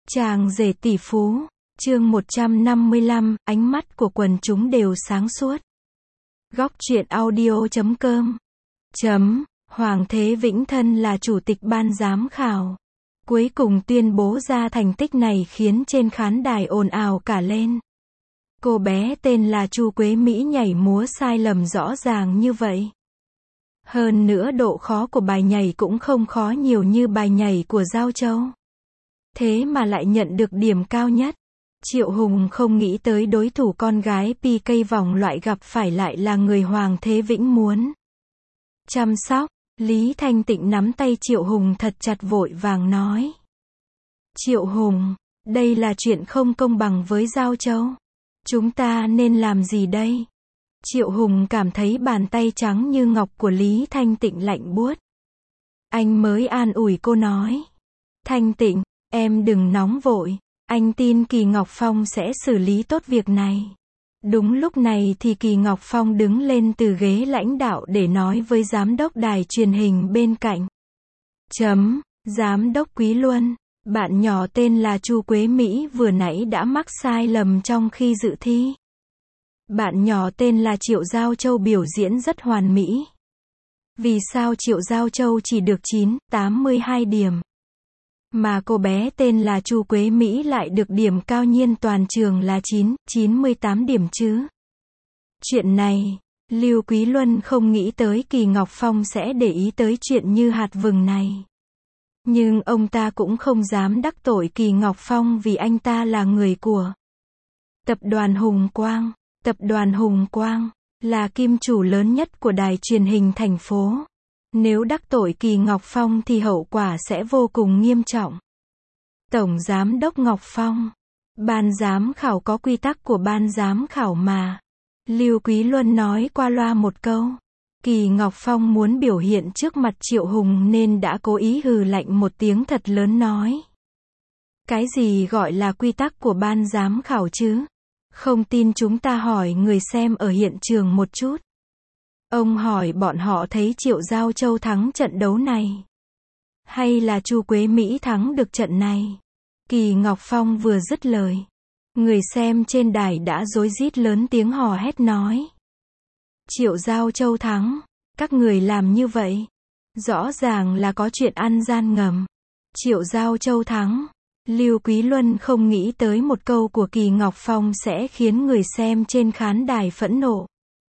Chàng rể tỷ phú, chương 155, ánh mắt của quần chúng đều sáng suốt. Góc truyện audio.com. Hoàng Thế Vĩnh thân là chủ tịch ban giám khảo. Cuối cùng tuyên bố ra thành tích này khiến trên khán đài ồn ào cả lên. Cô bé tên là Chu Quế Mỹ nhảy múa sai lầm rõ ràng như vậy. Hơn nữa độ khó của bài nhảy cũng không khó nhiều như bài nhảy của Giao Châu. Thế mà lại nhận được điểm cao nhất. Triệu Hùng không nghĩ tới đối thủ con gái PK vòng loại gặp phải lại là người Hoàng Thế Vĩnh muốn chăm sóc. Lý Thanh Tịnh nắm tay Triệu Hùng thật chặt vội vàng nói. Triệu Hùng, đây là chuyện không công bằng với Giao Châu. Chúng ta nên làm gì đây? Triệu Hùng cảm thấy bàn tay trắng như ngọc của Lý Thanh Tịnh lạnh buốt. Anh mới an ủi cô nói. Thanh Tịnh, em đừng nóng vội. Anh tin Kỳ Ngọc Phong sẽ xử lý tốt việc này. Đúng lúc này thì Kỳ Ngọc Phong đứng lên từ ghế lãnh đạo để nói với giám đốc đài truyền hình bên cạnh. Giám đốc Quý Luân, bạn nhỏ tên là Chu Quế Mỹ vừa nãy đã mắc sai lầm trong khi dự thi. Bạn nhỏ tên là Triệu Giao Châu biểu diễn rất hoàn mỹ. Vì sao Triệu Giao Châu chỉ được 9,82 điểm? Mà cô bé tên là Chu Quế Mỹ lại được điểm cao nhiên toàn trường là 9,98 điểm chứ? Chuyện này, Lưu Quý Luân không nghĩ tới Kỳ Ngọc Phong sẽ để ý tới chuyện như hạt vừng này. Nhưng ông ta cũng không dám đắc tội Kỳ Ngọc Phong vì anh ta là người của Tập đoàn Hùng Quang. Tập đoàn Hùng Quang là kim chủ lớn nhất của đài truyền hình thành phố. Nếu đắc tội Kỳ Ngọc Phong thì hậu quả sẽ vô cùng nghiêm trọng. Tổng Giám đốc Ngọc Phong, ban giám khảo có quy tắc của ban giám khảo mà. Lưu Quý Luân nói qua loa một câu. Kỳ Ngọc Phong muốn biểu hiện trước mặt Triệu Hùng nên đã cố ý hừ lạnh một tiếng thật lớn nói. Cái gì gọi là quy tắc của ban giám khảo chứ? Không tin chúng ta hỏi người xem ở hiện trường một chút. Ông hỏi bọn họ thấy Triệu Giao Châu thắng trận đấu này, hay là Chu Quế Mỹ thắng được trận này? Kỳ Ngọc Phong vừa dứt lời, người xem trên đài đã rối rít lớn tiếng hò hét nói. Triệu Giao Châu thắng, các người làm như vậy, rõ ràng là có chuyện ăn gian ngầm. Triệu Giao Châu thắng. Lưu Quý Luân không nghĩ tới một câu của Kỳ Ngọc Phong sẽ khiến người xem trên khán đài phẫn nộ.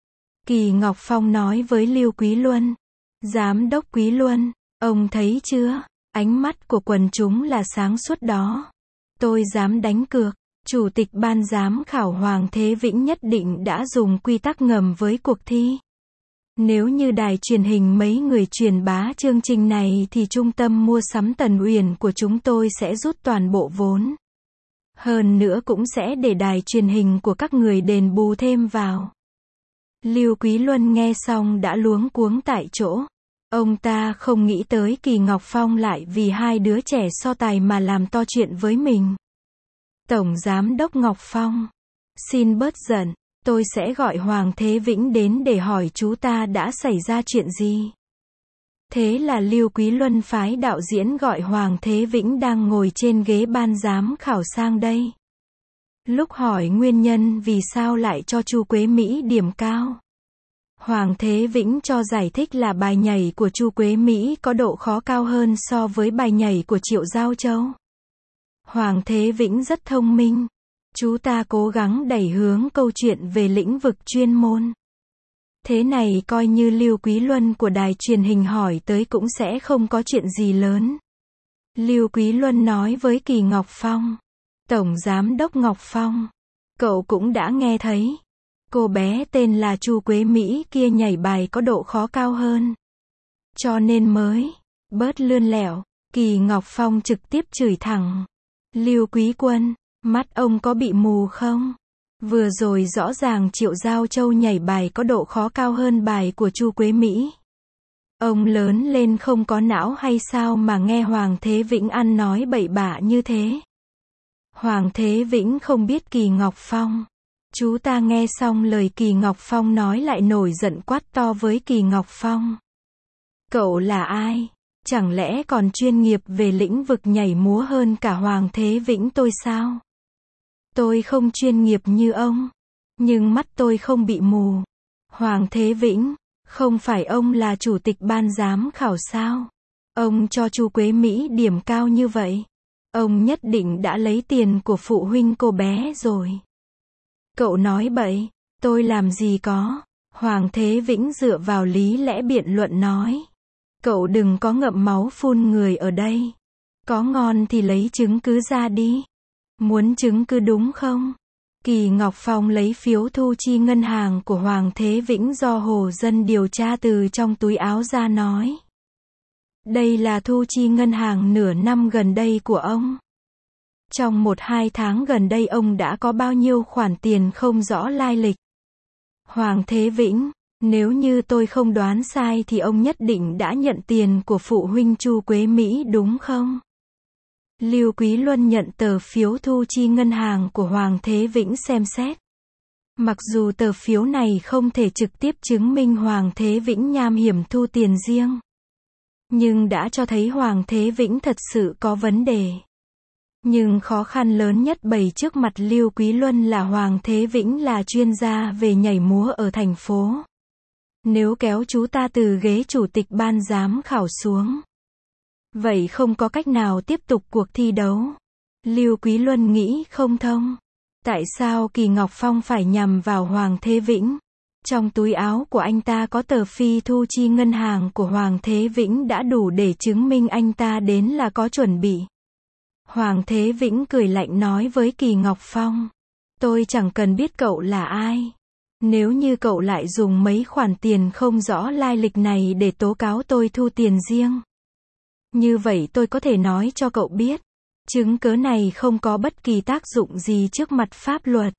Kỳ Ngọc Phong nói với Lưu Quý Luân. Giám đốc Quý Luân, ông thấy chưa? Ánh mắt của quần chúng là sáng suốt đó. Tôi dám đánh cược, chủ tịch ban giám khảo Hoàng Thế Vĩnh nhất định đã dùng quy tắc ngầm với cuộc thi. Nếu như đài truyền hình mấy người truyền bá chương trình này thì trung tâm mua sắm Tần Uyển của chúng tôi sẽ rút toàn bộ vốn. Hơn nữa cũng sẽ để đài truyền hình của các người đền bù thêm vào. Lưu Quý Luân nghe xong đã luống cuống tại chỗ. Ông ta không nghĩ tới Kỳ Ngọc Phong lại vì hai đứa trẻ so tài mà làm to chuyện với mình. Tổng Giám đốc Ngọc Phong, xin bớt giận. Tôi sẽ gọi Hoàng Thế Vĩnh đến để hỏi chú ta đã xảy ra chuyện gì. Thế là Lưu Quý Luân phái đạo diễn gọi Hoàng Thế Vĩnh đang ngồi trên ghế ban giám khảo sang đây. Lúc hỏi nguyên nhân vì sao lại cho Chu Quế Mỹ điểm cao, Hoàng Thế Vĩnh cho giải thích là bài nhảy của Chu Quế Mỹ có độ khó cao hơn so với bài nhảy của Triệu Giao Châu. Hoàng Thế Vĩnh rất thông minh. Chú ta cố gắng đẩy hướng câu chuyện về lĩnh vực chuyên môn. Thế này coi như Lưu Quý Luân của đài truyền hình hỏi tới cũng sẽ không có chuyện gì lớn. Lưu Quý Luân nói với Kỳ Ngọc Phong. Tổng Giám đốc Ngọc Phong, cậu cũng đã nghe thấy. Cô bé tên là Chu Quế Mỹ kia nhảy bài có độ khó cao hơn. Cho nên mới bớt lươn lẹo. Kỳ Ngọc Phong trực tiếp chửi thẳng. Lưu Quý Quân, mắt ông có bị mù không? Vừa rồi rõ ràng Triệu Giao Châu nhảy bài có độ khó cao hơn bài của Chu Quế Mỹ. Ông lớn lên không có não hay sao mà nghe Hoàng Thế Vĩnh ăn nói bậy bạ như thế? Hoàng Thế Vĩnh không biết Kỳ Ngọc Phong. Chú ta nghe xong lời Kỳ Ngọc Phong nói lại nổi giận quát to với Kỳ Ngọc Phong. Cậu là ai? Chẳng lẽ còn chuyên nghiệp về lĩnh vực nhảy múa hơn cả Hoàng Thế Vĩnh tôi sao? Tôi không chuyên nghiệp như ông, nhưng mắt tôi không bị mù. Hoàng Thế Vĩnh, không phải ông là chủ tịch ban giám khảo sao? Ông cho Chu Quế Mỹ điểm cao như vậy. Ông nhất định đã lấy tiền của phụ huynh cô bé rồi. Cậu nói bậy, tôi làm gì có. Hoàng Thế Vĩnh dựa vào lý lẽ biện luận nói. Cậu đừng có ngậm máu phun người ở đây. Có ngon thì lấy chứng cứ ra đi. Muốn chứng cứ đúng không? Kỳ Ngọc Phong lấy phiếu thu chi ngân hàng của Hoàng Thế Vĩnh do Hồ Dân điều tra từ trong túi áo ra nói. Đây là thu chi ngân hàng nửa năm gần đây của ông. Trong 1-2 tháng gần đây ông đã có bao nhiêu khoản tiền không rõ lai lịch. Hoàng Thế Vĩnh, nếu như tôi không đoán sai thì ông nhất định đã nhận tiền của phụ huynh Chu Quế Mỹ đúng không? Lưu Quý Luân nhận tờ phiếu thu chi ngân hàng của Hoàng Thế Vĩnh xem xét. Mặc dù tờ phiếu này không thể trực tiếp chứng minh Hoàng Thế Vĩnh nham hiểm thu tiền riêng, nhưng đã cho thấy Hoàng Thế Vĩnh thật sự có vấn đề. Nhưng khó khăn lớn nhất bày trước mặt Lưu Quý Luân là Hoàng Thế Vĩnh là chuyên gia về nhảy múa ở thành phố. Nếu kéo chú ta từ ghế chủ tịch ban giám khảo xuống, vậy không có cách nào tiếp tục cuộc thi đấu. Lưu Quý Luân nghĩ không thông. Tại sao Kỳ Ngọc Phong phải nhằm vào Hoàng Thế Vĩnh? Trong túi áo của anh ta có tờ phi thu chi ngân hàng của Hoàng Thế Vĩnh đã đủ để chứng minh anh ta đến là có chuẩn bị. Hoàng Thế Vĩnh cười lạnh nói với Kỳ Ngọc Phong. Tôi chẳng cần biết cậu là ai. Nếu như cậu lại dùng mấy khoản tiền không rõ lai lịch này để tố cáo tôi thu tiền riêng, như vậy tôi có thể nói cho cậu biết, chứng cớ này không có bất kỳ tác dụng gì trước mặt pháp luật.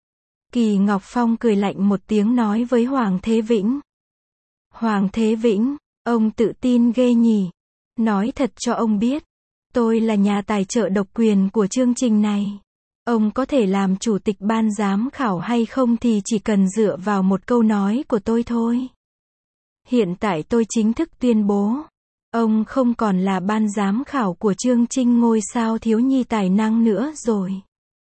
Kỳ Ngọc Phong cười lạnh một tiếng nói với Hoàng Thế Vĩnh. Hoàng Thế Vĩnh, ông tự tin ghê nhỉ. Nói thật cho ông biết, tôi là nhà tài trợ độc quyền của chương trình này. Ông có thể làm chủ tịch ban giám khảo hay không thì chỉ cần dựa vào một câu nói của tôi thôi. Hiện tại tôi chính thức tuyên bố, ông không còn là ban giám khảo của chương trình ngôi sao thiếu nhi tài năng nữa rồi.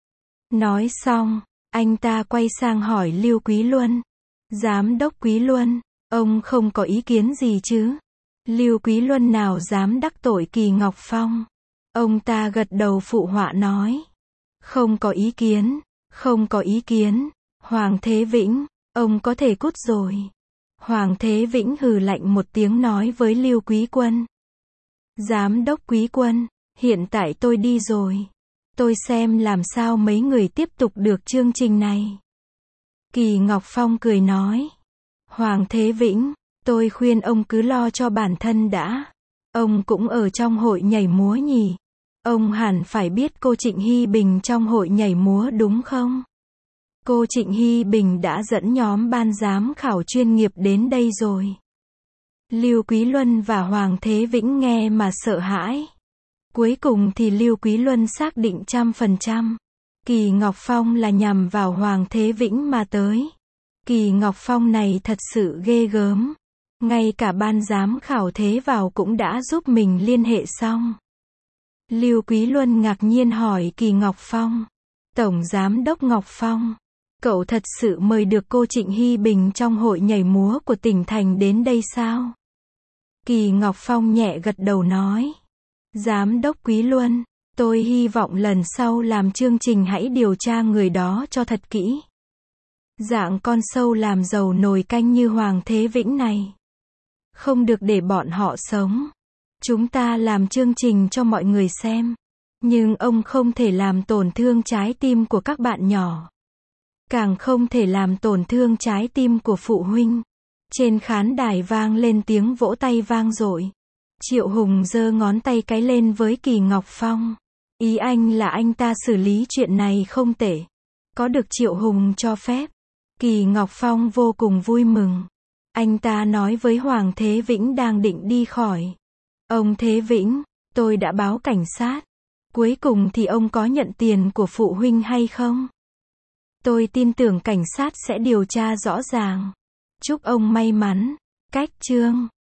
Nói xong, anh ta quay sang hỏi Lưu Quý Luân. Giám đốc Quý Luân, ông không có ý kiến gì chứ? Lưu Quý Luân nào dám đắc tội Kỳ Ngọc Phong. Ông ta gật đầu phụ họa nói. Không có ý kiến, không có ý kiến. Hoàng Thế Vĩnh, ông có thể cút rồi. Hoàng Thế Vĩnh hừ lạnh một tiếng nói với Lưu Quý Quân. Giám đốc Quý Quân, hiện tại tôi đi rồi. Tôi xem làm sao mấy người tiếp tục được chương trình này. Kỳ Ngọc Phong cười nói. Hoàng Thế Vĩnh, tôi khuyên ông cứ lo cho bản thân đã. Ông cũng ở trong hội nhảy múa nhỉ? Ông hẳn phải biết cô Trịnh Hy Bình trong hội nhảy múa đúng không? Cô Trịnh Hy Bình đã dẫn nhóm ban giám khảo chuyên nghiệp đến đây rồi. Lưu Quý Luân và Hoàng Thế Vĩnh nghe mà sợ hãi. Cuối cùng thì Lưu Quý Luân xác định 100%. Kỳ Ngọc Phong là nhằm vào Hoàng Thế Vĩnh mà tới. Kỳ Ngọc Phong này thật sự ghê gớm. Ngay cả ban giám khảo thế vào cũng đã giúp mình liên hệ xong. Lưu Quý Luân ngạc nhiên hỏi Kỳ Ngọc Phong. Tổng Giám đốc Ngọc Phong, cậu thật sự mời được cô Trịnh Hy Bình trong hội nhảy múa của tỉnh thành đến đây sao? Kỳ Ngọc Phong nhẹ gật đầu nói. Giám đốc Quý Luân, tôi hy vọng lần sau làm chương trình hãy điều tra người đó cho thật kỹ. Dạng con sâu làm giàu nồi canh như Hoàng Thế Vĩnh này, không được để bọn họ sống. Chúng ta làm chương trình cho mọi người xem, nhưng ông không thể làm tổn thương trái tim của các bạn nhỏ. Càng không thể làm tổn thương trái tim của phụ huynh. Trên khán đài vang lên tiếng vỗ tay vang dội. Triệu Hùng giơ ngón tay cái lên với Kỳ Ngọc Phong. Ý anh là anh ta xử lý chuyện này không tệ. Có được Triệu Hùng cho phép. Kỳ Ngọc Phong vô cùng vui mừng. Anh ta nói với Hoàng Thế Vĩnh đang định đi khỏi. Ông Thế Vĩnh, tôi đã báo cảnh sát. Cuối cùng thì ông có nhận tiền của phụ huynh hay không? Tôi tin tưởng cảnh sát sẽ điều tra rõ ràng. Chúc ông may mắn. Cách chương